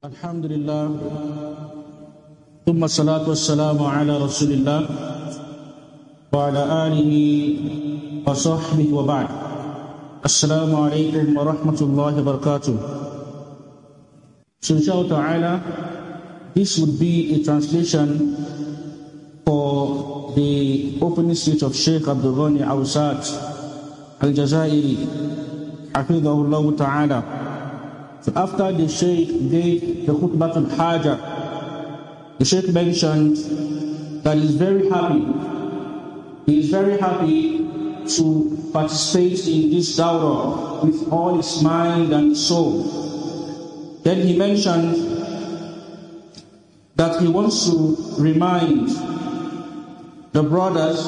الحمد لله ثم الصلاة والسلام على رسول الله وعلى آله وصحبه وبعد. السلام عليكم ورحمة الله وبركاته. So inshallah ta'ala, this would be a translation for the opening speech of Sheikh Abdul Ghani Awsat Al-Jazairi Hafidhahullah ta'ala. So after the Sheikh gave the khutbah al-Haja, the Sheikh mentioned that he is very happy to participate in this dawrah with all his mind and soul. Then he mentioned that he wants to remind the brothers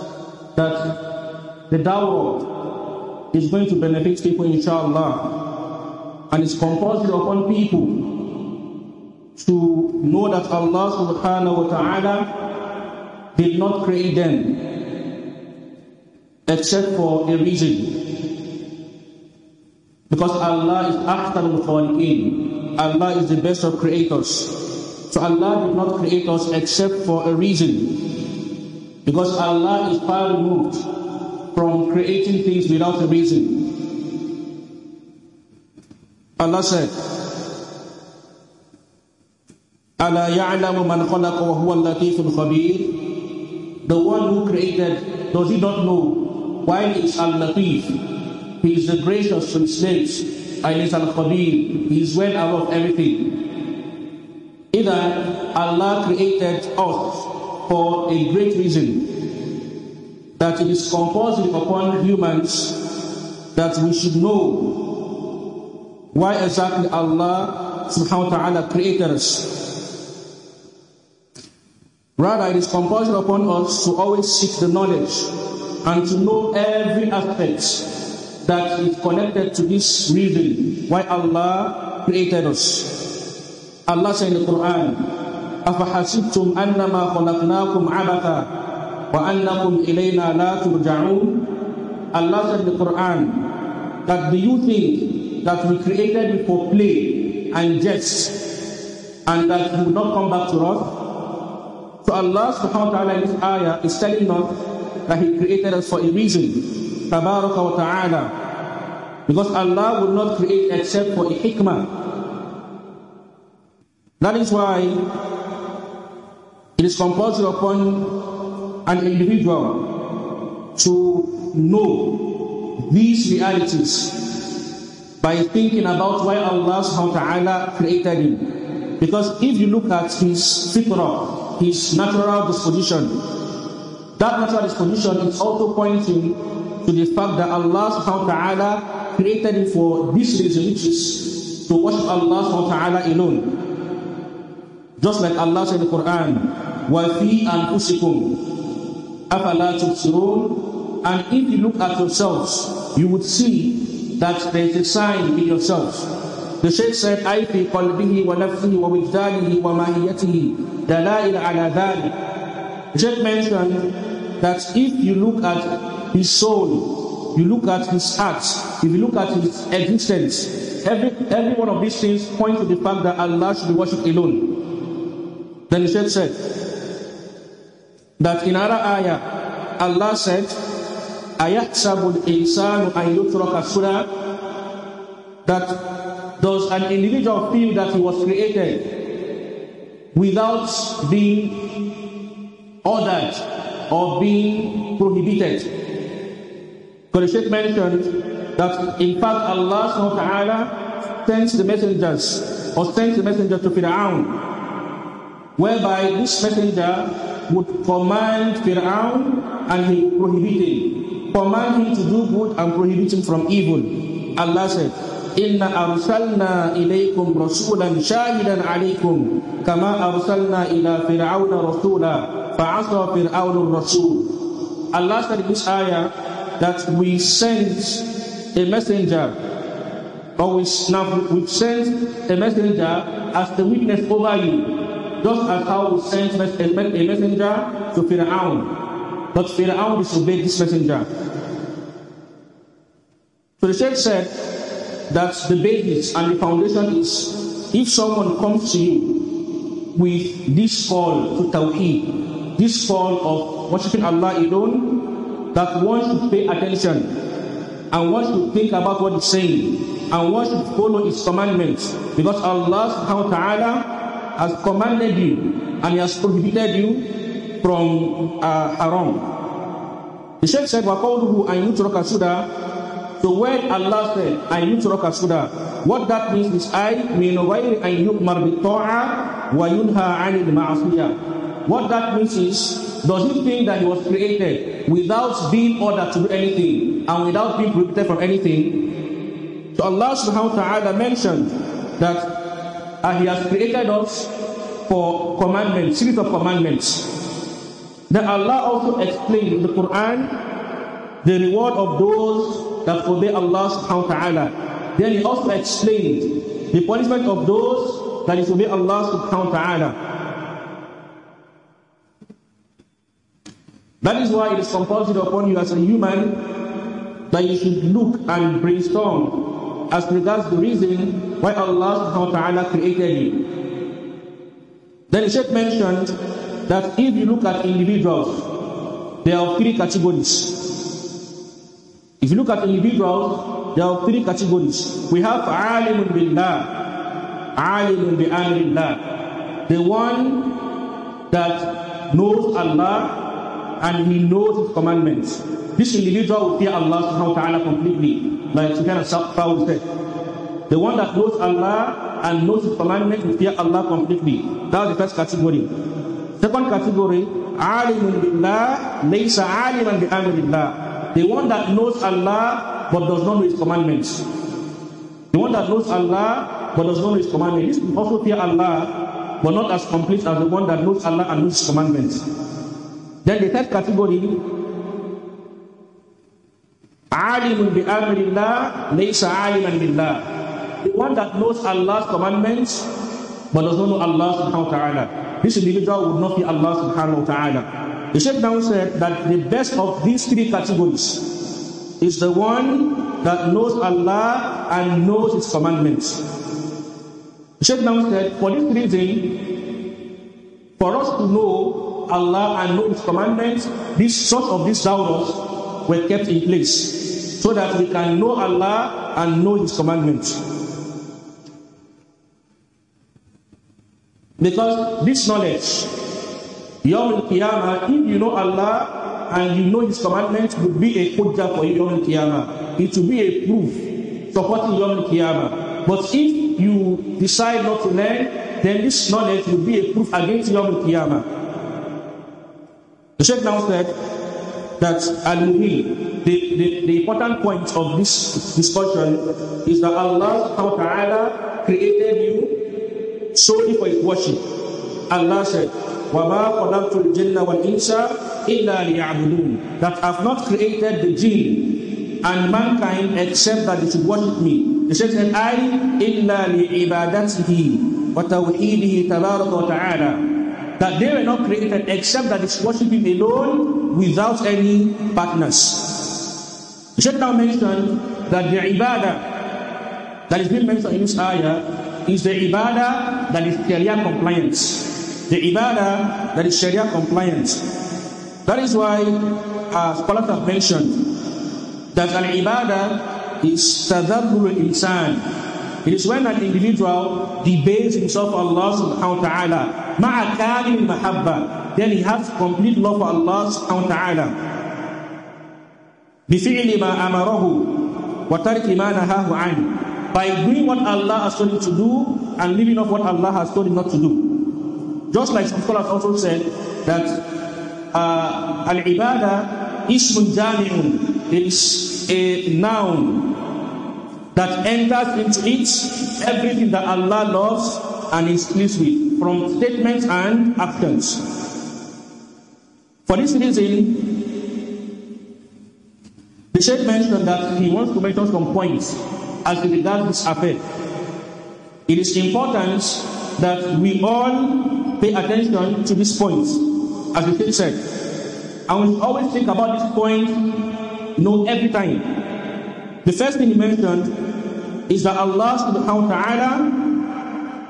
that the dawrah is going to benefit people, inshallah. And it's compulsory upon people to know that Allah subhanahu wa ta'ala did not create them except for a reason. Because Allah is ahsanul khaliqin. Allah is the best of creators. So Allah did not create us except for a reason. Because Allah is far removed from creating things without a reason. Allah said, أَلَا يَعْلَمُ مَنْ خَلَقَ وَهُوَ اللَّطِيفُ الْخَبِيرُ. The one who created, does he not know? While he is Al-Latif, he is the gracious to his slaves, and he is Al-Khabir, he is well above everything. Either Allah created us for a great reason, that it is compulsory upon humans that we should know why exactly Allah subhanahu wa ta'ala created us. Rather, it is compulsory upon us to always seek the knowledge and to know every aspect that is connected to this reason why Allah created us. Allah said in the Quran, أَفَحَسِبْتُمْ أَنَّمَا خَلَقْنَاكُمْ عَبَثًا وَأَنَّكُمْ إِلَيْنَا لَا تُرْجَعُونَ. Allah said in the Quran, that do you think that we created you for play and jest, and that you will not come back to us? So Allah subhanahu wa ta'ala in this ayah is telling us that He created us for a reason. Tabaraka wa ta'ala. Because Allah will not create except for a hikmah. That is why it is compulsory upon an individual to know these realities by thinking about why Allah subhanahu wa ta'ala created him. Because if you look at his fitrah, his natural disposition, that natural disposition is also pointing to the fact that Allah subhanahu wa ta'ala created him for this reason, which is to worship Allah subhanahu wa ta'ala alone. Just like Allah said in the Quran, وَفِي أَنفُسِكُمْ أَفَلَا تُبْصِرُونَ. And if you look at yourselves, you would see that there is a sign in yourselves. The Shaykh said, أَيْ فِي قَلْبِهِ وَنَفْسِهِ وَوِجْدَانِهِ وَمَاهِيَتِهِ دَلَائِلَ عَلَى ذَلِكَ. The Shaykh mentioned that if you look at his soul, you look at his heart, if you look at his existence, every one of these things point to the fact that Allah should be worshipped alone. Then the Shaykh said that in another ayah, Allah said, أَيَحْسَبُ الْإِنسَانُ أَنْ يُتْرَكَ سُدًى. That does an individual feel that he was created without being ordered or being prohibited? Because the Shaykh mentioned that in fact Allah subhanahu wa ta'ala sends the messengers or sends the messenger to Fir'aun, whereby this messenger would command Fir'aun and he would prohibit him. Command him to do good and prohibit him from evil. Allah said, Inna arsalna ilaykum rasulan shahidan alaykum kama arsalna ila fir'auna rasula fa'asa fir'aunur rasul. Allah said in this ayah that we sent a messenger, or we've sent a messenger as the witness over you, just as how we sent a messenger to Fir'aun. But Fir'aun disobeyed this messenger. So the Shaykh said that the basis and the foundation is if someone comes to you with this call to Tawheed, this call of worshiping Allah alone, that one should pay attention and one should think about what he's saying and one should follow his commandments, because Allah subhanahu wa ta'ala has commanded you and he has prohibited you from haram. The Sheikh said, وَقَوْلُهُ أَنْ يُتْرَكَ سُدًا. So when Allah said, أَنْ يُتْرَكَ سُدًا, what that means is مِنْ غَيْرِ أَنْ يُؤْمَرْ بِالطَّاعَةِ وَيُنْهَى عَنِ الْمَعْصِيَةِ. What that means is, does he think that he was created without being ordered to do anything and without being prohibited from anything? So Allah subhanahu wa ta'ala mentioned that he has created us for commandments, series of commandments. Then Allah also explained in the Quran the reward of those that obey Allah subhanahu wa ta'ala. Then He also explained the punishment of those that disobey Allah subhanahu wa ta'ala. That is why it is compulsory upon you as a human that you should look and brainstorm as regards the reason why Allah subhanahu wa ta'ala created you. Then the Sheikh mentioned that if you look at individuals, there are three categories. If you look at individuals, there are three categories. We have alimun billah, alimun bi amrillah, the one that knows Allah and he knows His commandments. This individual will fear Allah subhanahu wa ta'ala completely, like Sufyan al-Thawri said. The one that knows Allah and knows His commandments will fear Allah completely. That's the first category. Second category, alimun billah, laysa aliman bi amrillah. The one that knows Allah but does not know His commandments. The one that knows Allah but does not know His commandments. This will also fear Allah, but not as complete as the one that knows Allah and knows His commandments. Then the third category, alimun bi amrillah, laysa aliman billah. The one that knows Allah's commandments but does not know Allah subhanahu wa ta'ala. This individual would not fear Allah subhanahu wa ta'ala. The Sheikh now said that the best of these three categories is the one that knows Allah and knows His commandments. The Sheikh now said, for this reason, for us to know Allah and know His commandments, this sort of these dawahs were kept in place so that we can know Allah and know His commandments. Because this knowledge, Yawm al-Qiyamah, if you know Allah and you know His commandments, would be a hujjah for you Yawm al-Qiyamah. It will be a proof supporting Yawm al-Qiyamah. But if you decide not to learn, then this knowledge will be a proof against Yawm al-Qiyamah. The Sheikh now said that al-Muhim, the important point of this discussion is that Allah subhanahu wa ta'ala created you solely for His worship. Allah said, وَمَا خَلَقْتُ الْجِنَّ وَالْإِنسَ إِلَّا لِيَعْبُدُونَ, that I have not created the jinn and mankind except that they should worship me. The Shaykh said, أَيْ إِلَّا لِعِبَادَتِهِ وَتَوْحِيدِهِ تَبَارَكَ وَتَعَالَى, that they were not created except that they should worship Him alone without any partners. The Shaykh now mentioned that the ibadah that is being mentioned in this ayah is the ibadah that is Sharia compliant. The ibadah that is Sharia compliant. That is why scholars have mentioned that an ibadah is tadhabbur al-insan. It is when an individual debates himself for Allah subhanahu wa ta'ala, ma'a kamil mahabba, then he has complete love for Allah subhanahu wa ta'ala. Bifi'li ma amarahu wa tarki ma nahahu an, by doing what Allah has told him to do and leaving off what Allah has told him not to do. Just like some scholars also said that al-ibadah ismun jami'un, it is a noun that enters into it everything that Allah loves and is pleased with, from statements and actions. For this reason, the Sheikh mentioned that he wants to mention some points as regards this affair. It is important that we all pay attention to these points, as the Sheikh said. And we should always think about this point, every time. The first thing he mentioned is that Allah subhanahu wa ta'ala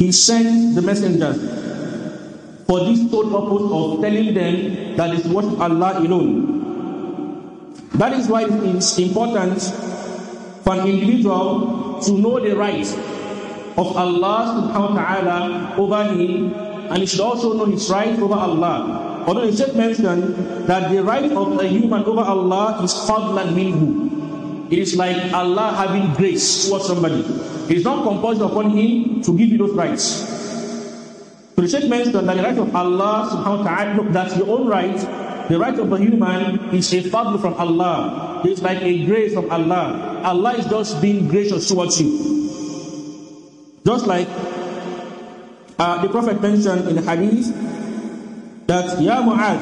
He sent the messengers for this sole purpose of telling them that they should worship Allah alone. That is why it is important for an individual to know the right of Allah subhanahu wa ta'ala over him, and he should also know his right over Allah. Although the Sheikh mentioned that the right of a human over Allah is fadlan minhu. It is like Allah having grace towards somebody. It is not compulsory upon him to give you those rights. So the Sheikh mentioned that the right of Allah subhanahu wa ta'ala, that's your own right. The right of the human is a fadl from Allah. It's like a grace from Allah. Allah is just being gracious towards you. Just like the Prophet mentioned in the hadith that Ya Mu'adh,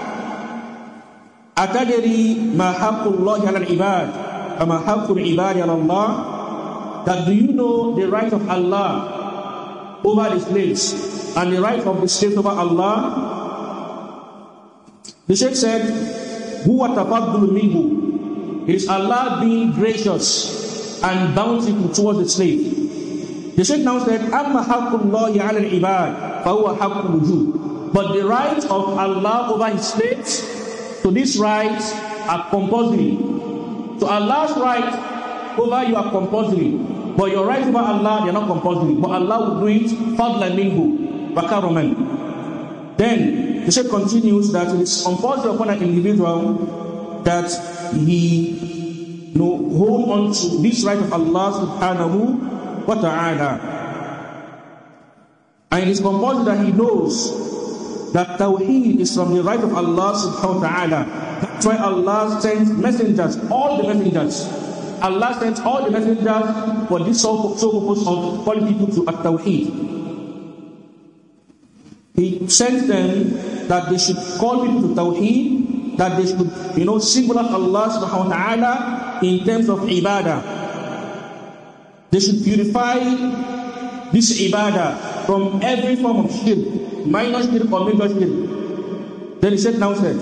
atadri ma haqqullahi ala al-ibad wa ma haqqul ibadi ala Allah, that do you know the right of Allah over the slaves and the right of the slaves over Allah? The Sheikh said, huwa tafaddul minhu. It is Allah being gracious and bountiful towards the slave. The Sheikh now said, amma haqqullahi ala al-ibad fa huwa haqqul wujub. But the rights of Allah over his slaves, so these rights are compulsory. So Allah's right over you are compulsory, but your rights over Allah, they are not compulsory. But Allah will do it fadlan minhu wa karaman. Then the Sheikh continues that it is compulsory upon an individual that he hold on to this right of Allah subhanahu wa ta'ala. And it is compulsory that he knows that Tawheed is from the right of Allah subhanahu wa ta'ala. That's why Allah sends messengers, all the messengers. Allah sends all the messengers for this sole purpose of calling people to At-Tawheed. He sent them that they should call people to Tawheed, that they should, single out Allah subhanahu wa ta'ala in terms of ibadah. They should purify this ibadah from every form of shirk, minor shirk or major shirk. Then he said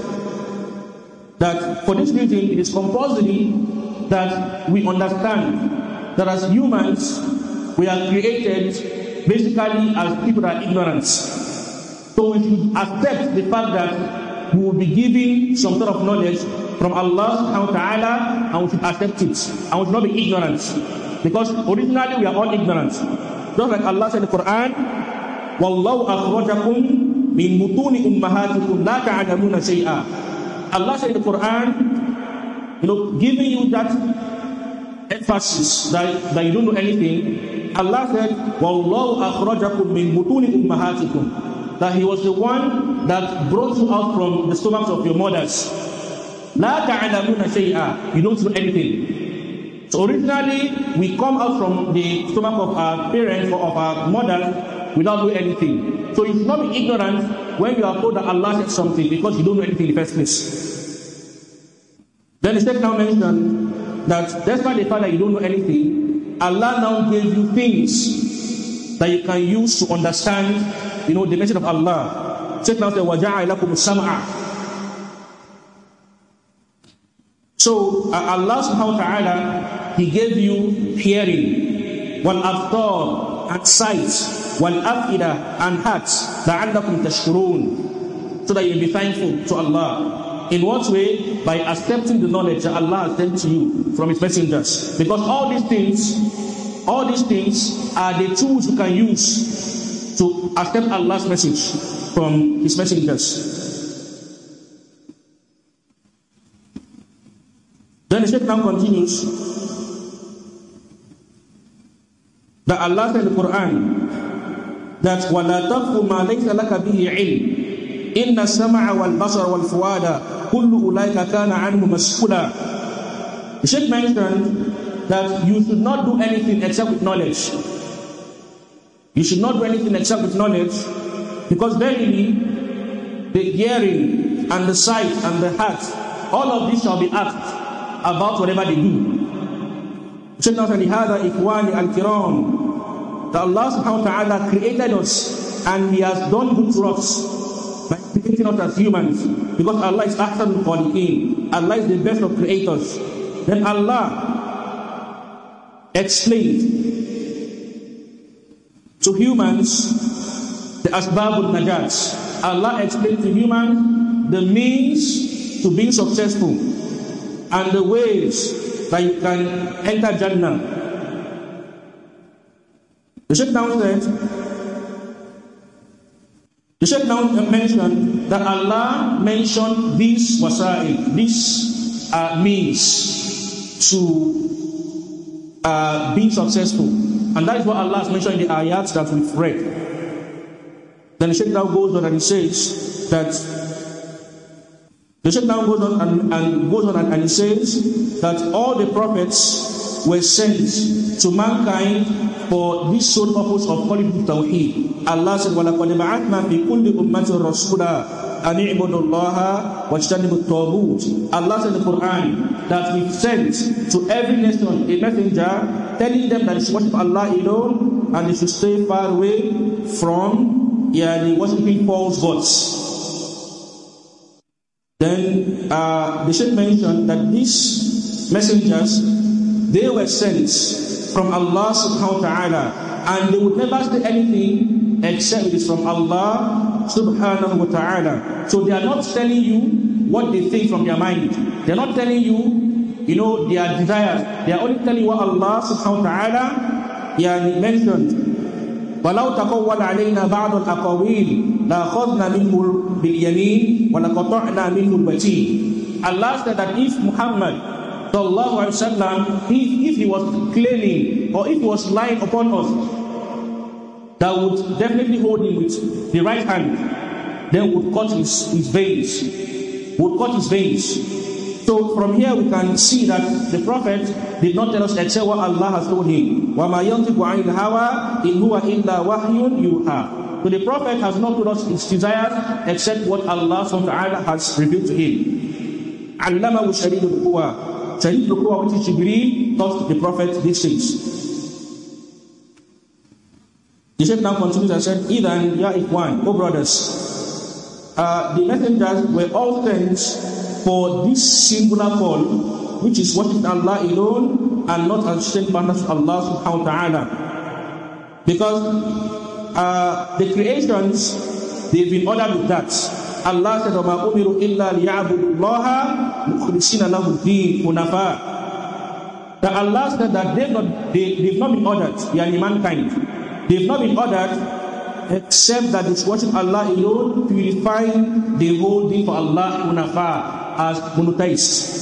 that for this reason it is compulsory that we understand that as humans we are created basically as people that are ignorant. So we should accept the fact that we will be given some sort of knowledge from Allah subhanahu wa ta'ala, and we should accept it, and we should not be ignorant, because originally we are all ignorant. Just like Allah said in the Quran, Wallahu akhrajakum min butuni ummahatikum la ta'lamuna shay'a. Allah said in the Quran, giving you that emphasis that you don't know anything. Allah said, Wallahu akhrajakum min butuni ummahatikum, that He was the one that brought you out from the stomachs of your mothers. La ta'lamuna shay'a, you don't know anything. So originally, we come out from the stomach of our parents or of our mothers without doing anything. So you should not be ignorant when you are told that Allah said something, because you don't know anything in the first place. Then the Sheikh now mentioned that despite the fact that you don't know anything, Allah now gave you things that you can use to understand, the message of Allah. Sheikh now said, وَجَعَلَ لَكُمُ السَّمْعَ. So Allah subhanahu wa ta'ala, He gave you hearing, wal-abtar, and sight, wal-afida, and hearts, لَعَلَّكُمْ تَشْكُرُونَ, so that you will be thankful to Allah. In what way? By accepting the knowledge that Allah has sent to you from His messengers. Because all these things are the tools you can use to accept Allah's message from His messengers. Then the Sheikh now continues that Allah said in the Quran that وَلَا تَقْفُ مَا لَيْسَ لَكَ بِهِ عِلْمٍ إِنَّ السَّمْعَ وَالْبَصَرَ وَالْفُؤَادَ كُلُّ أُولَٰئِكَ كَانَ عَنْهُ مَسْئُولًا. The Sheikh mentioned that you should not do anything except with knowledge. You should not do anything except with knowledge, because verily the hearing and the sight and the heart, all of these shall be asked about whatever they do. Sheikh now said, لِهَذَا إِخْوَانِ الْكِرَامِ, that Allah subhanahu wa ta'ala created us, and He has done good to us by creating us as humans, because Allah is ahsanul khaliqin. Allah is the best of creators. Then Allah explained to humans the asbabul najat. Allah explained to humans the means to being successful and the ways that you can enter Jannah. The Sheikh now mentioned that Allah mentioned these wasa'il, these means to being successful. And that is what Allah has mentioned in the ayats that we've read. Then the Sheikh now goes on and he says that he says that all the prophets were sent to mankind for this sole purpose of calling to Tawheed. Allah said, وَلَقَدْ بَعَثْنَا فِي كُلِّ أُمَّةٍ رَسُولًا أَنِ اعْبُدُوا اللَّهَ وَاجْتَنِبُوا الطَّاغُوتَ. Allah said in the Quran that we sent to every nation a messenger telling them that they should worship Allah alone and they should stay far away from worshipping false gods. Then the Sheikh mentioned that these messengers, they were sent from Allah subhanahu wa ta'ala, and they would never say anything except it is from Allah subhanahu wa ta'ala. So they are not telling you what they think from their mind. They are not telling you, their desires. They are only telling you what Allah subhanahu wa ta'ala mentioned. وَلَوْ تَقَوَّلَ عَلَيْنَا بَعْضُ الْأَقَاوِيلِ لَأَخَذْنَا مِنْهُ بِالْيَمِينِ وَلَقَطَعْنَا مِنْهُ الْوَتِينَ. Allah said that if Muhammad sallallahu alaihi wasallam, if he was claiming or if he was lying upon us, that would definitely hold him with the right hand, then would cut his veins. So from here we can see that the Prophet did not tell us except what Allah has told him. وَمَا يَنْطِقُ عَنِ الْهَوَىٰ إِنْ هُوَ إِلَّا وَحْيٌ يُوحَىٰ. So the Prophet has not told us his desires except what Allah subhanahu wa ta'ala has revealed to him. عَلَّمَهُ شَدِيدُ الْقُوَىٰ. Shadid al-Quwa, which is Jibreel, taught the Prophet these things. The Sheikh now continues and said, Idan ya Ikhwan, O brothers, the messengers were all sent for this singular call, which is worshiping Allah alone and not associating partners to Allah subhanahu wa ta'ala. Because the creations, they've been ordered with that. Allah said, وَمَا أُمِرُوا إِلَّا لِيَعْبُدُوا اللَّهَ مُخْلِصِينَ لَهُ الدِّينَ حُنَفَاءَ. That Allah said that they've not been ordered, yani mankind, they've not been ordered except that it's worship Allah alone, purifying the whole thing for Allah hunafa, as monotheists.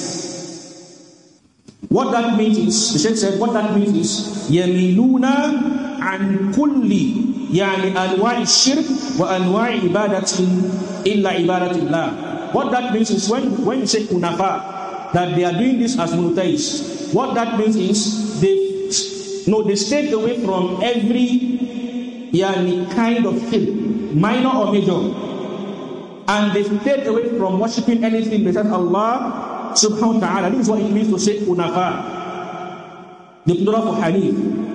What that means is, the Sheikh said, what that means is يَمِلُونَ عَنْ كُلِّ يعني أنواع الشرك وأنواع عبادة إلا عبادة الله. What that means is when you say hunafa, that they are doing this as monotheists, what that means is they stayed away from every kind of shirk, minor or major, and they stayed away from worshipping anything besides Allah subhanahu wa ta'ala. This is what it means to say hunafa, the plural for hanif.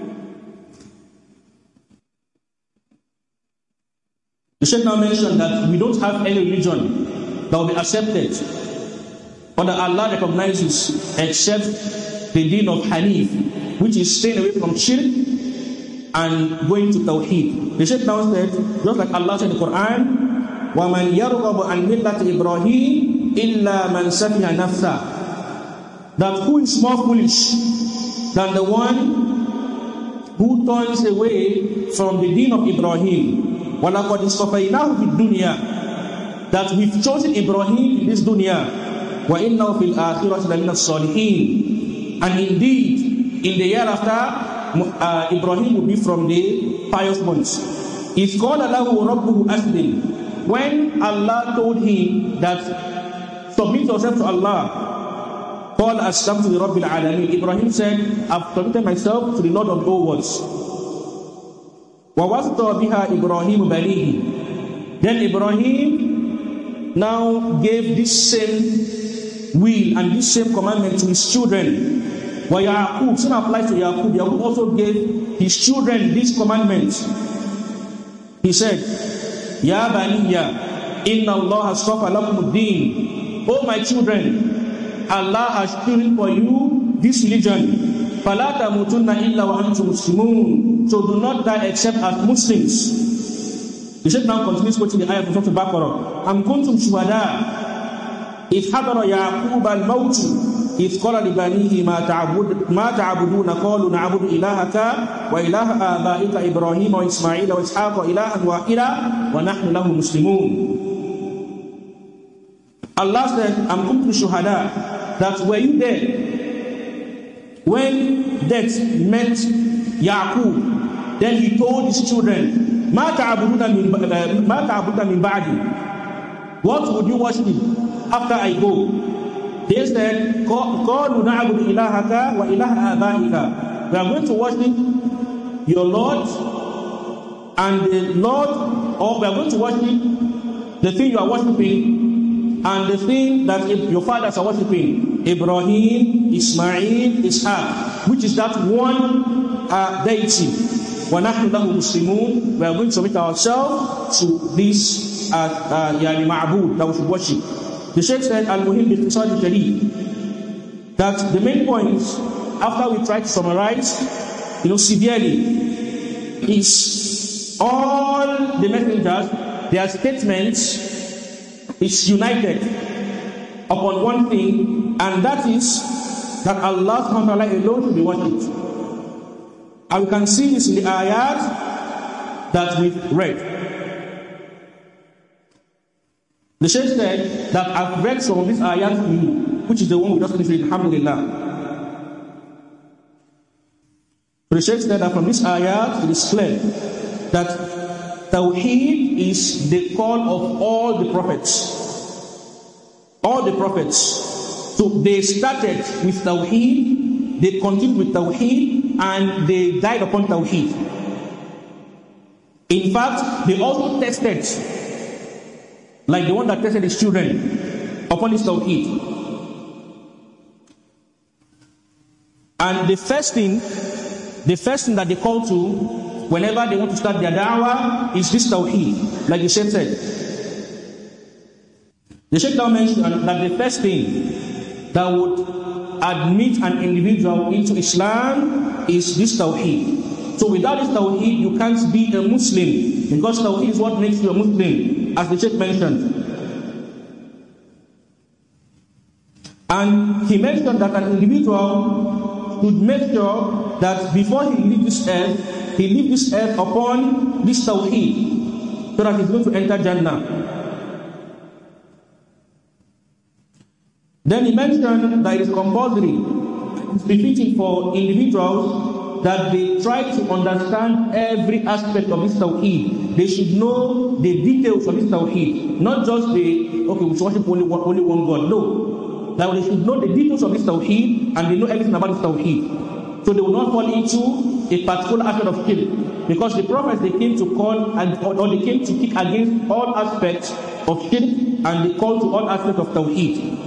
The Sheikh now mentioned that we don't have any religion that will be accepted or that Allah recognizes except the deen of Hanif, which is staying away from shirk and going to Tawheed. The Sheikh now said, just like Allah said in the Quran, وَمَنْ يَرْغَبُ عَنْ مِلَّةِ إِبْرَاهِيمَ إِلَّا مَنْ سَفِهَ نَفْسَهُ. That who is more foolish than the one who turns away from the deen of Ibrahim. وَلَقَدْ اصْطَفَيْنَاهُ فِي الدُّنْيَا. That we've chosen Ibrahim in this dunya. وَإِنَّهُ فِي الْآخِرَةِ لَمِنَ الصَّالِحِينَ. And indeed, in the year after, Ibrahim will be from the pious ones. إِذْ قَالَ لَهُ رَبُّهُ أَسْلِمْ. When Allah told him that submit yourself to Allah, قَالَ أَسْلَمْتُ لِرَبِّ الْعَالَمِينَ. Ibrahim said, I've submitted myself to the Lord of all worlds. وَوَسْطَى بِهَا إِبْرَاهِيمُ بَنِيهِ. Then Ibrahim now gave this same will and this same commandment to his children. وَيَعْقُوب, same applies to Yaqub. Yaqub also gave his children this commandment. He said, يَا بَنِيَّ إِنَّ اللَّهَ اصْطَفَى لَكُمُ الدِّينَ. O my children, Allah has chosen for you this religion. فَلَا تَمُوتُنَّ إِلَّا وَأَنْتُمْ مُسْلِمُونَ. So do not die except as Muslims. The Shaykh now continues quoting the ayah from Surah Al-Baqarah. أَمْ كُنْتُمْ شُهَدَاءَ إِذْ حَضَرَ يَعْقُوبَ الْمَوْتُ إِذْ قَالَ لِبَنِيهِ مَا تَعْبُدُونَ قَالُوا نَعْبُدُ إِلَهَكَ وَإِلَهَ آبَائِكَ إِبْرَاهِيمَ وَإِسْمَاعِيلَ وَإِسْحَاقَ إِلَهًا وَاحِدًا وَنَحْنُ لَهُ مُسْلِمُونَ. Allah said, أَمْ كُنْتُمْ شُهَدَاءَ, that were you there when death met Yaqub? Then he told his children, مَا تَعْبُدُونَ مِنْ بَعْدِي, what would you worship after I go? They said, قَالُوا نَعْبُدُ إِلَهَكَ وَإِلَهَ آبَائِكَ, we are going to worship your Lord and the Lord, or we are going to worship the thing you are worshiping and the thing that your fathers are worshiping, Ibrahim, Ismail, Ishaq, which is that one deity. وَنَحْنُ لَهُ مُسْلِمُونَ, we are going to submit ourselves to this ma'bud that we should worship. The Shaykh said, Al-Muhim Biqtisad al-Jalil, that the main points, after we try to summarize, severely, is all the messengers, their statements is united upon one thing, and that is that Allah subhanahu wa ta'ala alone should be worshipped. And we can see this in the ayat that we've read. The Shaykh said that I've read some of these ayat to you, which is the one we just finished, alhamdulillah. The Shaykh said that from this ayat it is clear that Tawheed is the call of all the prophets. All the prophets. So they started with Tawheed, they continued with Tawheed, and they died upon Tawheed. In fact, they also tested, like the one that tested his children upon his Tawheed. And the first thing that they call to whenever they want to start their da'wah is this Tawheed, like the Shaykh said. The Shaykh now mentioned that the first thing that would admit an individual into Islam is this Tawheed. So without this Tawheed, you can't be a Muslim, because Tawheed is what makes you a Muslim, as the Shaykh mentioned. And he mentioned that an individual should make sure that before he leaves this earth, he leaves this earth upon this Tawheed, so that he's going to enter Jannah. Then he mentioned that it is compulsory, it's befitting for individuals that they try to understand every aspect of this Tawheed. They should know the details of this Tawheed, not just we should worship only one God. No, that they should know the details of this Tawheed, and they know everything about this Tawheed. So they will not fall into a particular aspect of shirk, because the prophets, they came to call or they came to kick against all aspects of shirk, and they call to all aspects of Tawheed.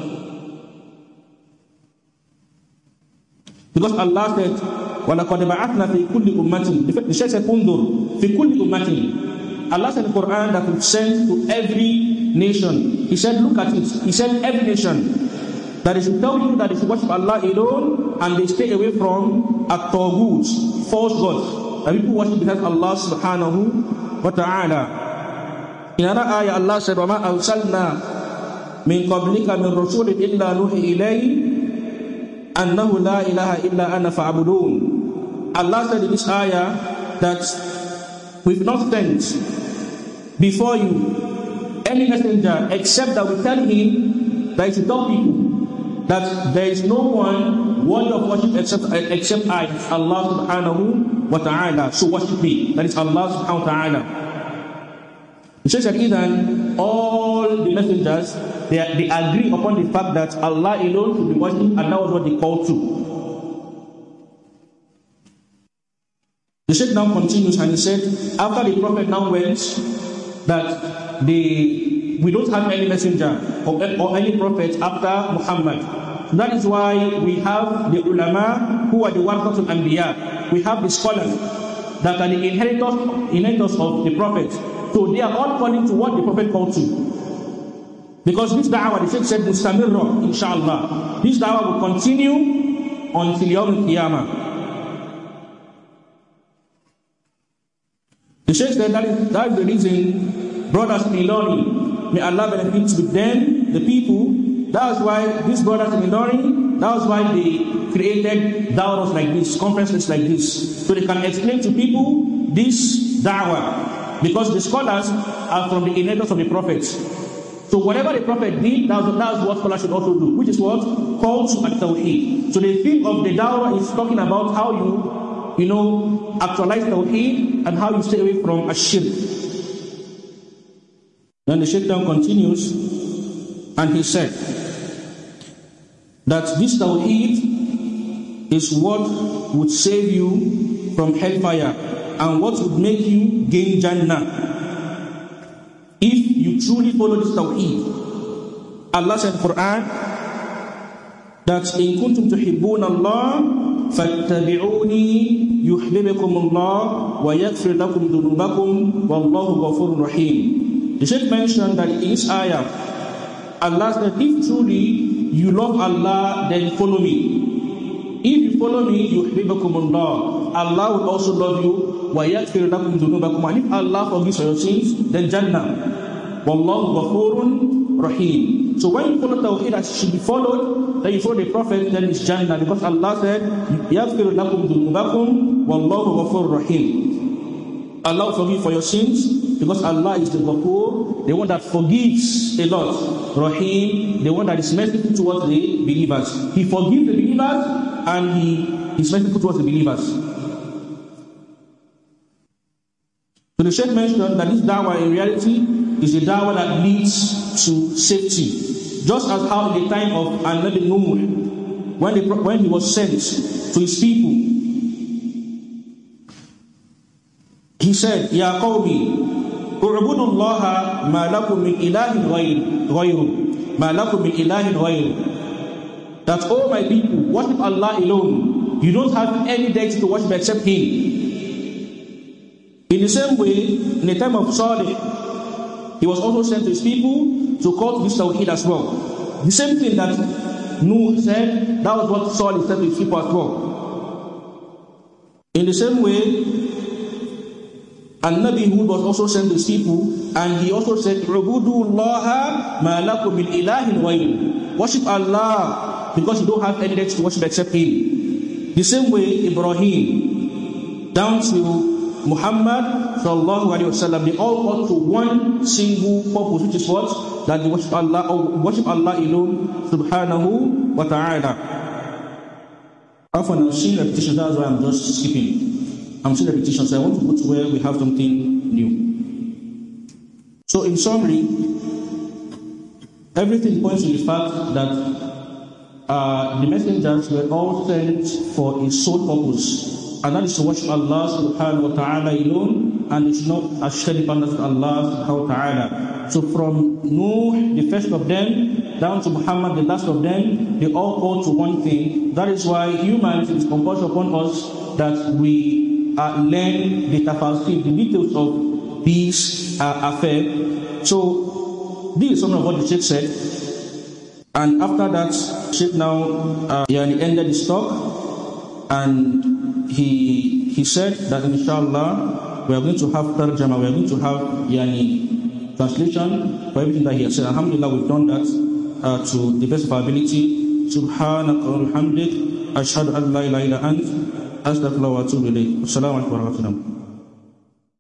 Because Allah said, وَلَقَدْ بَعَثْنَا فِي كُلِّ أُمَّةٍ. The Shaykh said, أُنْظُرْ فِي كُلِّ أُمَّةٍ. Allah said in the Quran that we sent to every nation. He said, look at it. He said, every nation, that they should tell you that they should worship Allah alone, and they stay away from at-taghut, false gods, and people worship besides Allah subhanahu wa ta'ala. In another ayah, Allah said, وَمَا أَرْسَلْنَا مِنْ قَبْلِكَ مِنْ رَسُولٍ إِلَّا نُوحِي إِلَيْهِ أَنَّهُ لَا إِلَهَ إِلَّا أَنَا فَاعْبُدُونَ. Allah said in this ayah that we've not sent before you any messenger except that we tell him that he should tell people that there is no one worthy of worship except I, Allah subhanahu wa ta'ala. So worship me, that is Allah subhanahu wa ta'ala. The Shaykh said, even all the messengers, they agree upon the fact that Allah alone should be worshipped, and that was what they called to. The Shaykh now continues, and he said, after the Prophet now went, that we don't have any messenger or any prophet after Muhammad. That is why we have the ulama, who are the warathatul anbiya. We have the scholars that are the inheritors of the Prophet. So they are all calling to what the Prophet called to. Because this da'wah, the Shaykh said, mustamirra, inshallah. This da'wah will continue until Yawm al-Qiyamah. The Sheikh said that is the reason brothers in Ilorin, may Allah benefit with them, the people. That's why these brothers in Ilorin, that's why they created da'wahs like this, conferences like this, so they can explain to people this da'wah. Because the scholars are from the inheritance of the prophets. So whatever the prophet did, that's what scholars should also do, which is what? Called to at-tawheed. So the theme of the da'wah is talking about how you actualize tawheed and how you stay away from ashirk. Then the Shaykh down continues, and he said that this tawheed is what would save you from hellfire and what would make you gain Jannah if you truly follow this tawheed. Allah said in the Quran that in kuntum tuhibbuna Allah fattabi'uni yuhibbukum Allah wa yaghfir lakum dhunubakum wallahu ghafurur rahim. The Shaykh mentioned that in this ayah Allah said, if truly you love Allah, then follow me. If you follow me, yuhibbukum Allah, Allah will also love you. Wa yaghfir lakum dhunubakum, and if Allah forgives your sins, then Jannah. Wallahu ghafurun rahim. So when you follow tawheed as should be followed, then you follow the Prophet, then it's Jannah, because Allah said, yaghfir lakum dhunubakum wallahu ghafurur rahim. Allah will forgive for your sins, because Allah is the Ghafur, the one that forgives a lot. Rahim, the one that is merciful towards the believers. He forgives the believers and He is merciful towards the believers. So the Shaykh mentioned that this da'wah in reality is a da'wah that leads to safety. Just as how in the time of Nabi Nuh, when he was sent to his people, he said, Ya qawmi, اعبدوا الله ما لكم من إله غيره ما لكم من إله غيره. That all my people, worship Allah alone. You don't have any deity to worship except Him. In the same way, in the time of Salih, he was also sent to his people to call to this tawheed as well. The same thing that Nuh said, that was what Salih said to his people as well. In the same way, and Nabi Hud was also sent to his people, and he also said, "Ubudu Allah ma lakum min ilahin ghayruh." Worship Allah, because you don't have any deity to worship except Him. The same way, Ibrahim down to Muhammad sallallahu alaihi wasallam, they all got to one single purpose, which is what? That they worship Allah, or worship Allah alone, subhanahu wa ta'ala. Often I'm seeing repetition, that's why I'm just skipping. I'm seeing repetition, so I want to go to where we have something new. So in summary, everything points to the fact that the messengers were all sent for a sole purpose, and that is to worship Allah subhanahu wa ta'ala alone, and it's not a shirk partners to Allah subhanahu wa ta'ala. So from Nuh, the first of them, down to Muhammad, the last of them, they all call to one thing. That is why humans, it is compulsory upon us that we learn the tafasil, the details of this affair. So this is some of what the Sheikh said, and after that, Sheikh now ended his talk, and he said that inshallah we are going to have tarjama, we are going to have translation for everything that he has said. Alhamdulillah, we've done that to the best of our ability. Subhanaka wa bihamdik, ashhadu an la ilaha illa ant, astaghfiruka wa atubu ilayk. Assalamu alaikum wa rahmatullah.